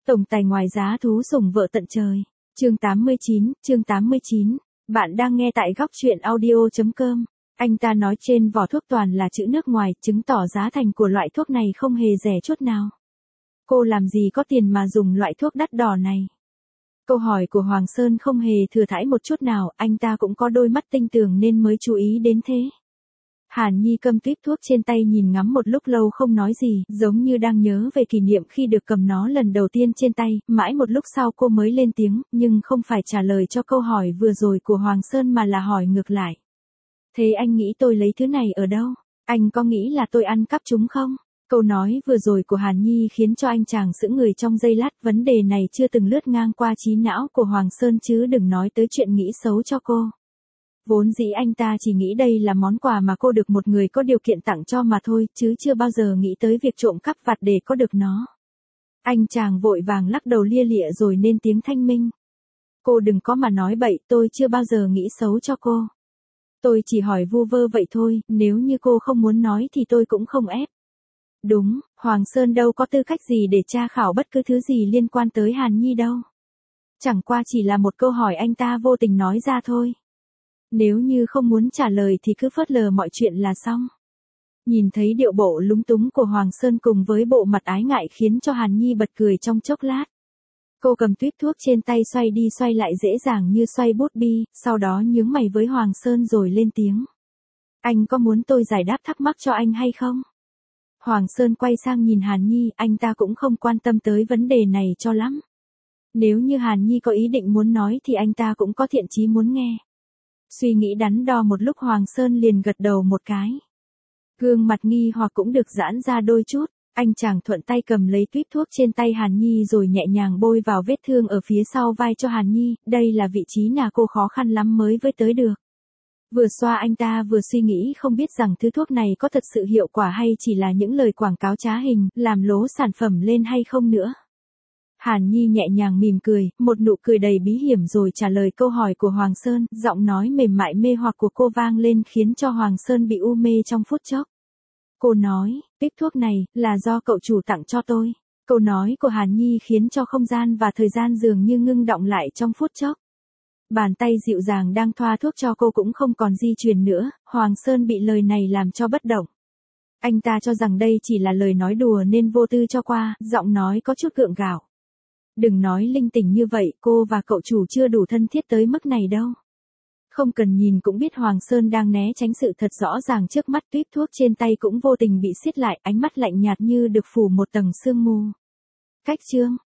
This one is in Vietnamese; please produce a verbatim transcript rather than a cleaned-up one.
Tổng tài ngoài giá thú sủng vợ tận trời. Chương tám mươi chín, chương tám mươi chín. Bạn đang nghe tại góc truyện audio chấm com. Anh ta nói trên vỏ thuốc toàn là chữ nước ngoài, chứng tỏ giá thành của loại thuốc này không hề rẻ chút nào. Cô làm gì có tiền mà dùng loại thuốc đắt đỏ này? Câu hỏi của Hoàng Sơn không hề thừa thãi một chút nào, anh ta cũng có đôi mắt tinh tường nên mới chú ý đến thế. Hàn Nhi cầm tuyếp thuốc trên tay nhìn ngắm một lúc lâu không nói gì, giống như đang nhớ về kỷ niệm khi được cầm nó lần đầu tiên trên tay, mãi một lúc sau cô mới lên tiếng, nhưng không phải trả lời cho câu hỏi vừa rồi của Hoàng Sơn mà là hỏi ngược lại. Thế anh nghĩ tôi lấy thứ này ở đâu? Anh có nghĩ là tôi ăn cắp chúng không? Câu nói vừa rồi của Hàn Nhi khiến cho anh chàng sững người trong giây lát, vấn đề này chưa từng lướt ngang qua trí não của Hoàng Sơn chứ đừng nói tới chuyện nghĩ xấu cho cô. Vốn dĩ anh ta chỉ nghĩ đây là món quà mà cô được một người có điều kiện tặng cho mà thôi, chứ chưa bao giờ nghĩ tới việc trộm cắp vặt để có được nó. Anh chàng vội vàng lắc đầu lia lịa rồi nên tiếng thanh minh. Cô đừng có mà nói bậy, tôi chưa bao giờ nghĩ xấu cho cô. Tôi chỉ hỏi vu vơ vậy thôi, nếu như cô không muốn nói thì tôi cũng không ép. Đúng, Hoàng Sơn đâu có tư cách gì để tra khảo bất cứ thứ gì liên quan tới Hàn Nhi đâu. Chẳng qua chỉ là một câu hỏi anh ta vô tình nói ra thôi. Nếu như không muốn trả lời thì cứ phớt lờ mọi chuyện là xong. Nhìn thấy điệu bộ lúng túng của Hoàng Sơn cùng với bộ mặt ái ngại khiến cho Hàn Nhi bật cười trong chốc lát. Cô cầm tuyếp thuốc trên tay xoay đi xoay lại dễ dàng như xoay bút bi, sau đó nhướng mày với Hoàng Sơn rồi lên tiếng. Anh có muốn tôi giải đáp thắc mắc cho anh hay không? Hoàng Sơn quay sang nhìn Hàn Nhi, anh ta cũng không quan tâm tới vấn đề này cho lắm. Nếu như Hàn Nhi có ý định muốn nói thì anh ta cũng có thiện chí muốn nghe. Suy nghĩ đắn đo một lúc Hoàng Sơn liền gật đầu một cái. Gương mặt nghi hoặc cũng được giãn ra đôi chút, anh chàng thuận tay cầm lấy tuyếp thuốc trên tay Hàn Nhi rồi nhẹ nhàng bôi vào vết thương ở phía sau vai cho Hàn Nhi, đây là vị trí nào cô khó khăn lắm mới với tới được. Vừa xoa anh ta vừa suy nghĩ không biết rằng thứ thuốc này có thật sự hiệu quả hay chỉ là những lời quảng cáo trá hình, làm lố sản phẩm lên hay không nữa. Hàn Nhi nhẹ nhàng mỉm cười, một nụ cười đầy bí hiểm rồi trả lời câu hỏi của Hoàng Sơn, giọng nói mềm mại mê hoặc của cô vang lên khiến cho Hoàng Sơn bị u mê trong phút chốc. Cô nói, tuyếp thuốc này, là do cậu chủ tặng cho tôi. Câu nói của Hàn Nhi khiến cho không gian và thời gian dường như ngưng đọng lại trong phút chốc. Bàn tay dịu dàng đang thoa thuốc cho cô cũng không còn di chuyển nữa, Hoàng Sơn bị lời này làm cho bất động. Anh ta cho rằng đây chỉ là lời nói đùa nên vô tư cho qua, giọng nói có chút gượng gạo. Đừng nói linh tinh như vậy, cô và cậu chủ chưa đủ thân thiết tới mức này đâu. Không cần nhìn cũng biết Hoàng Sơn đang né tránh sự thật rõ ràng trước mắt, tuyếp thuốc trên tay cũng vô tình bị siết lại, ánh mắt lạnh nhạt như được phủ một tầng sương mù. Cách chương,